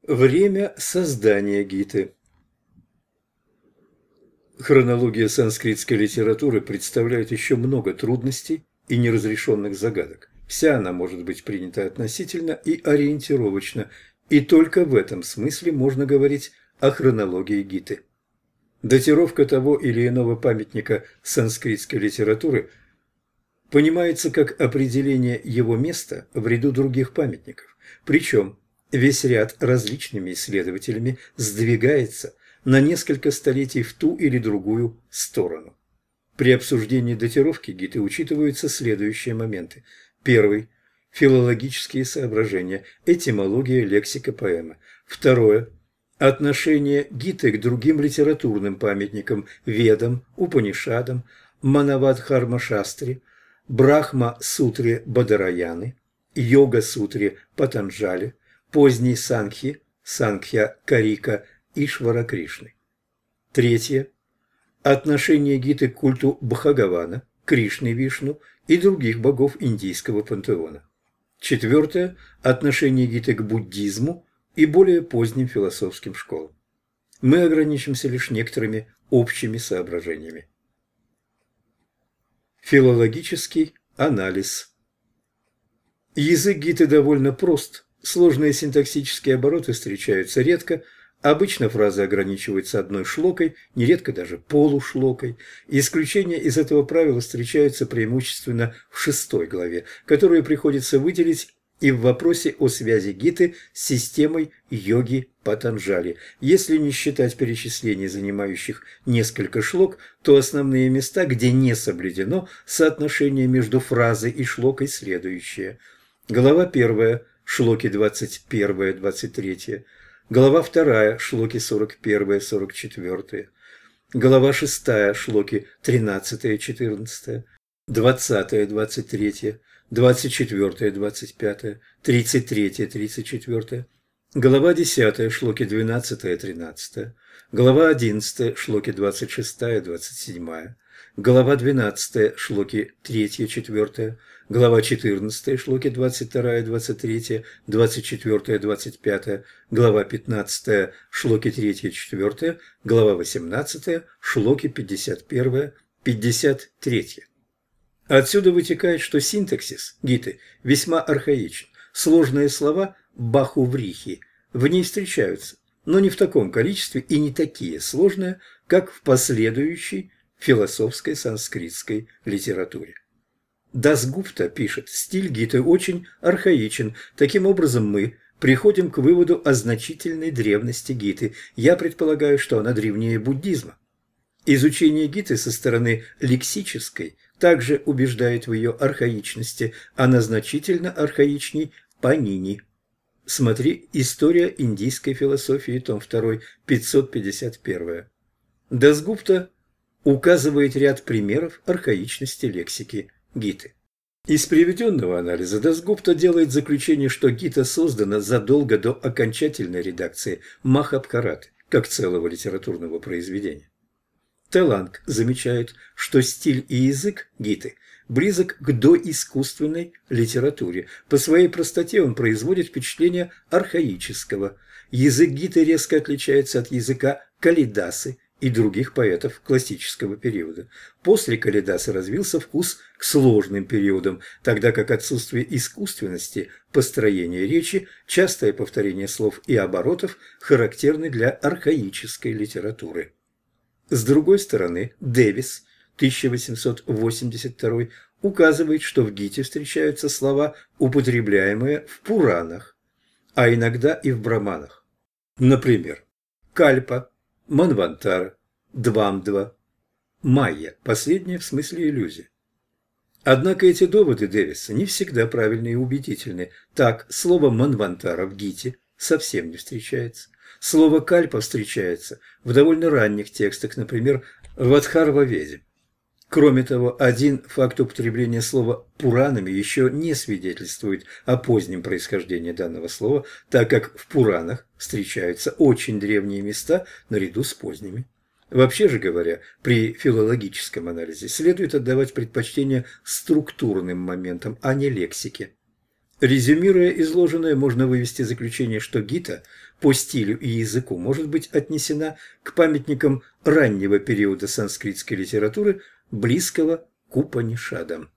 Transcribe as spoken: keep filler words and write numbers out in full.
Время создания Гиты. Хронология санскритской литературы представляет еще много трудностей и неразрешенных загадок. Вся она может быть принята относительно и ориентировочно, и только в этом смысле можно говорить о хронологии Гиты. Датировка того или иного памятника санскритской литературы понимается как определение его места в ряду других памятников, причем весь ряд различными исследователями сдвигается на несколько столетий в ту или другую сторону. При обсуждении датировки Гиты учитываются следующие моменты. Первый – филологические соображения, этимология, лексика поэмы. Второе – отношение Гиты к другим литературным памятникам – Ведам, Упанишадам, Манавадхарма-шастре, Брахма-сутре Бадараяны, Йога-сутре Патанджали, поздней Санхи, Санхья-Карика, Ишвара Кришны. Третье. Отношение Гиты к культу Бхагавана, Кришны, Вишну и других богов индийского пантеона. Четвертое. Отношение Гиты к буддизму и более поздним философским школам. Мы ограничимся лишь некоторыми общими соображениями. Филологический анализ. Язык Гиты довольно прост, сложные синтаксические обороты встречаются редко, обычно фразы ограничиваются одной шлокой, нередко даже полушлокой. Исключения из этого правила встречаются преимущественно в шестой главе, которую приходится выделить и в вопросе о связи Гиты с системой йоги Патанджали. Если не считать перечислений, занимающих несколько шлок, то основные места, где не соблюдено соотношение между фразой и шлокой, следующие. Глава первая, шлоки двадцать один двадцать три. Глава вторая, шлоки сорок один сорок четыре. Глава шестая, шлоки тринадцать четырнадцать. двадцать двадцать три. двадцать четыре двадцать пять. тридцать три тридцать четыре. Глава десятая, шлоки двенадцать тринадцать. Глава одиннадцатая, шлоки двадцать шесть двадцать семь. Глава двенадцатая, шлоки три четыре. Глава четырнадцатая, шлоки двадцать два двадцать три, двадцать четыре двадцать пять. Глава пятнадцатая, шлоки три четыре. Глава восемнадцатая, шлоки пятьдесят один пятьдесят три. Отсюда вытекает, что синтаксис Гиты весьма архаичен. Сложные слова бахуврихи в ней встречаются, но не в таком количестве и не такие сложные, как в последующей философской санскритской литературе. Дасгупта пишет: стиль Гиты очень архаичен. Таким образом, мы приходим к выводу о значительной древности Гиты. Я предполагаю, что она древнее буддизма. Изучение Гиты со стороны лексической также убеждает в ее архаичности. Она значительно архаичней Панини. Смотри «История индийской философии», том два, пятьсот пятьдесят один. Дасгупта указывает ряд примеров архаичности лексики Гиты. Из приведенного анализа Дасгупта делает заключение, что Гита создана задолго до окончательной редакции Махабхараты, как целого литературного произведения. Теланг замечает, что стиль и язык Гиты близок к доискусственной литературе. По своей простоте он производит впечатление архаического. Язык Гиты резко отличается от языка Калидасы и других поэтов классического периода. После Калидасы развился вкус к сложным периодам, тогда как отсутствие искусственности построения речи, частое повторение слов и оборотов характерны для архаической литературы. С другой стороны, Дэвис, тысяча восемьсот восемьдесят два, указывает, что в Гите встречаются слова, употребляемые в Пуранах, а иногда и в Браманах. Например, Кальпа, Манвантара, Двамдва, Майя, последнее в смысле иллюзия. Однако эти доводы Дэвиса не всегда правильны и убедительны. Так, слово «манвантара» в Гите совсем не встречается. Слово «кальпа» встречается в довольно ранних текстах, например, в Адхарва-веде. Кроме того, один факт употребления слова «пуранами» еще не свидетельствует о позднем происхождении данного слова, так как в Пуранах встречаются очень древние места наряду с поздними. Вообще же говоря, при филологическом анализе следует отдавать предпочтение структурным моментам, а не лексике. Резюмируя изложенное, можно вывести заключение, что Гита по стилю и языку может быть отнесена к памятникам раннего периода санскритской литературы, близкого к Упанишадам.